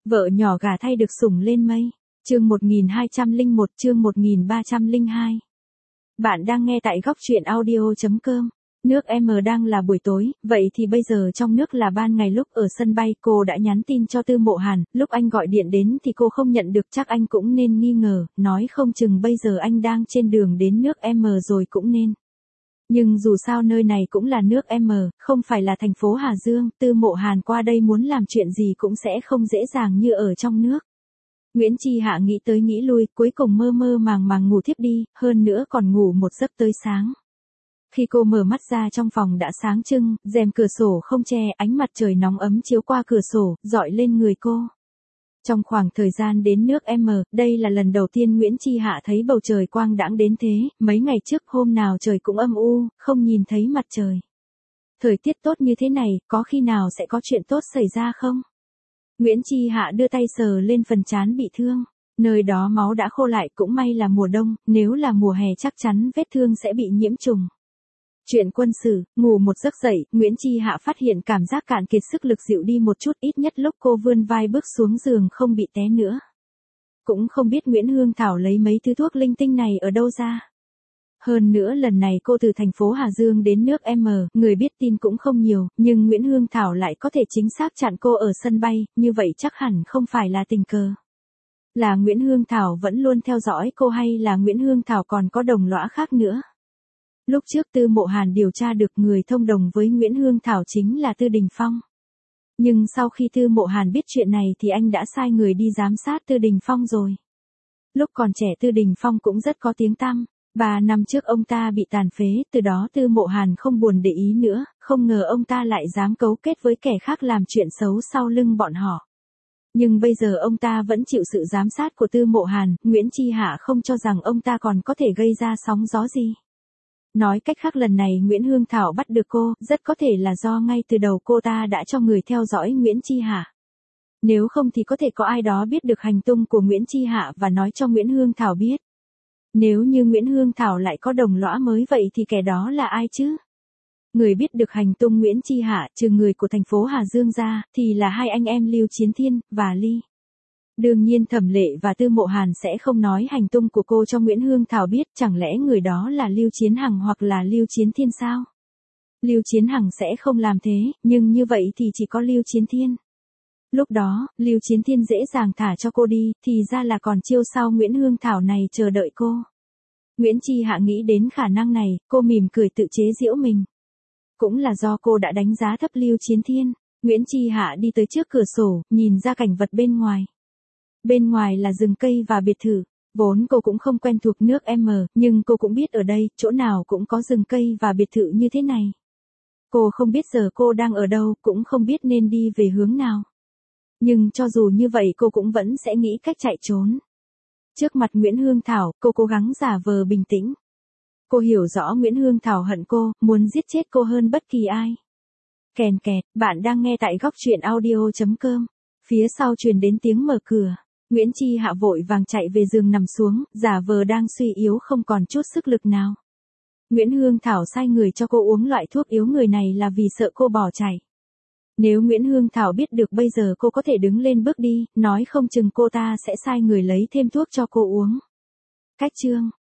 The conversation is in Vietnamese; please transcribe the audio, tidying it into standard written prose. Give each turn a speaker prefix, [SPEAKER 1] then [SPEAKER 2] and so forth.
[SPEAKER 1] Vợ nhỏ gả thay được sủng lên mây. Chương 1201, chương 1302. Bạn đang nghe tại góc truyện audio.com. Nước M đang là buổi tối, vậy thì bây giờ trong nước là ban ngày. Lúc ở sân bay cô đã nhắn tin cho Tư Mộ Hàn, lúc anh gọi điện đến thì cô không nhận được, chắc anh cũng nên nghi ngờ, nói không chừng bây giờ anh đang trên đường đến nước M rồi cũng nên. Nhưng dù sao nơi này cũng là nước M, không phải là thành phố Hà Dương, Tư Mộ Hàn qua đây muốn làm chuyện gì cũng sẽ không dễ dàng như ở trong nước. Nguyễn Chi Hạ nghĩ tới nghĩ lui, cuối cùng mơ mơ màng màng ngủ thiếp đi, hơn nữa còn ngủ một giấc tới sáng. Khi cô mở mắt ra trong phòng đã sáng trưng, rèm cửa sổ không che, ánh mặt trời nóng ấm chiếu qua cửa sổ, rọi lên người cô. Trong khoảng thời gian đến nước M, đây là lần đầu tiên Nguyễn Chi Hạ thấy bầu trời quang đãng đến thế, mấy ngày trước hôm nào trời cũng âm u, không nhìn thấy mặt trời. Thời tiết tốt như thế này, có khi nào sẽ có chuyện tốt xảy ra không? Nguyễn Chi Hạ đưa tay sờ lên phần trán bị thương. Nơi đó máu đã khô lại, cũng may là mùa đông, nếu là mùa hè chắc chắn vết thương sẽ bị nhiễm trùng. Chuyện quân sự, ngủ một giấc dậy, Nguyễn Chi Hạ phát hiện cảm giác cạn kiệt sức lực dịu đi một chút, ít nhất lúc cô vươn vai bước xuống giường không bị té nữa. Cũng không biết Nguyễn Hương Thảo lấy mấy thứ thuốc linh tinh này ở đâu ra. Hơn nữa lần này cô từ thành phố Hà Dương đến nước M, người biết tin cũng không nhiều, nhưng Nguyễn Hương Thảo lại có thể chính xác chặn cô ở sân bay, như vậy chắc hẳn không phải là tình cờ. Là Nguyễn Hương Thảo vẫn luôn theo dõi cô hay là Nguyễn Hương Thảo còn có đồng lõa khác nữa? Lúc trước Tư Mộ Hàn điều tra được người thông đồng với Nguyễn Hương Thảo chính là Tư Đình Phong. Nhưng sau khi Tư Mộ Hàn biết chuyện này thì anh đã sai người đi giám sát Tư Đình Phong rồi. Lúc còn trẻ Tư Đình Phong cũng rất có tiếng tăm. 3 năm trước ông ta bị tàn phế, từ đó Tư Mộ Hàn không buồn để ý nữa, không ngờ ông ta lại dám cấu kết với kẻ khác làm chuyện xấu sau lưng bọn họ. Nhưng bây giờ ông ta vẫn chịu sự giám sát của Tư Mộ Hàn, Nguyễn Chi Hạ không cho rằng ông ta còn có thể gây ra sóng gió gì. Nói cách khác lần này Nguyễn Hương Thảo bắt được cô, rất có thể là do ngay từ đầu cô ta đã cho người theo dõi Nguyễn Chi Hạ. Nếu không thì có thể có ai đó biết được hành tung của Nguyễn Chi Hạ và nói cho Nguyễn Hương Thảo biết. Nếu như Nguyễn Hương Thảo lại có đồng lõa mới vậy thì kẻ đó là ai chứ? Người biết được hành tung Nguyễn Chi Hạ trừ người của thành phố Hà Dương ra, thì là hai anh em Lưu Chiến Thiên và Ly. Đương nhiên Thẩm Lệ và Tư Mộ Hàn sẽ không nói hành tung của cô cho Nguyễn Hương Thảo biết, chẳng lẽ người đó là Lưu Chiến Hằng hoặc là Lưu Chiến Thiên sao? Lưu Chiến Hằng sẽ không làm thế, nhưng như vậy thì chỉ có Lưu Chiến Thiên. Lúc đó, Lưu Chiến Thiên dễ dàng thả cho cô đi, thì ra là còn chiêu sau Nguyễn Hương Thảo này chờ đợi cô. Nguyễn Chi Hạ nghĩ đến khả năng này, cô mỉm cười tự chế giễu mình. Cũng là do cô đã đánh giá thấp Lưu Chiến Thiên. Nguyễn Chi Hạ đi tới trước cửa sổ, nhìn ra cảnh vật bên ngoài. Bên ngoài là rừng cây và biệt thự. Vốn cô cũng không quen thuộc nước M, nhưng cô cũng biết ở đây, chỗ nào cũng có rừng cây và biệt thự như thế này. Cô không biết giờ cô đang ở đâu, cũng không biết nên đi về hướng nào. Nhưng cho dù như vậy cô cũng vẫn sẽ nghĩ cách chạy trốn. Trước mặt Nguyễn Hương Thảo, cô cố gắng giả vờ bình tĩnh. Cô hiểu rõ Nguyễn Hương Thảo hận cô, muốn giết chết cô hơn bất kỳ ai. Kèn kẹt, bạn đang nghe tại góc truyện audio.com. Phía sau truyền đến tiếng mở cửa. Nguyễn Chi Hạ vội vàng chạy về giường nằm xuống, giả vờ đang suy yếu không còn chút sức lực nào. Nguyễn Hương Thảo sai người cho cô uống loại thuốc yếu người này là vì sợ cô bỏ chạy. Nếu Nguyễn Hương Thảo biết được bây giờ cô có thể đứng lên bước đi, nói không chừng cô ta sẽ sai người lấy thêm thuốc cho cô uống. Cách chương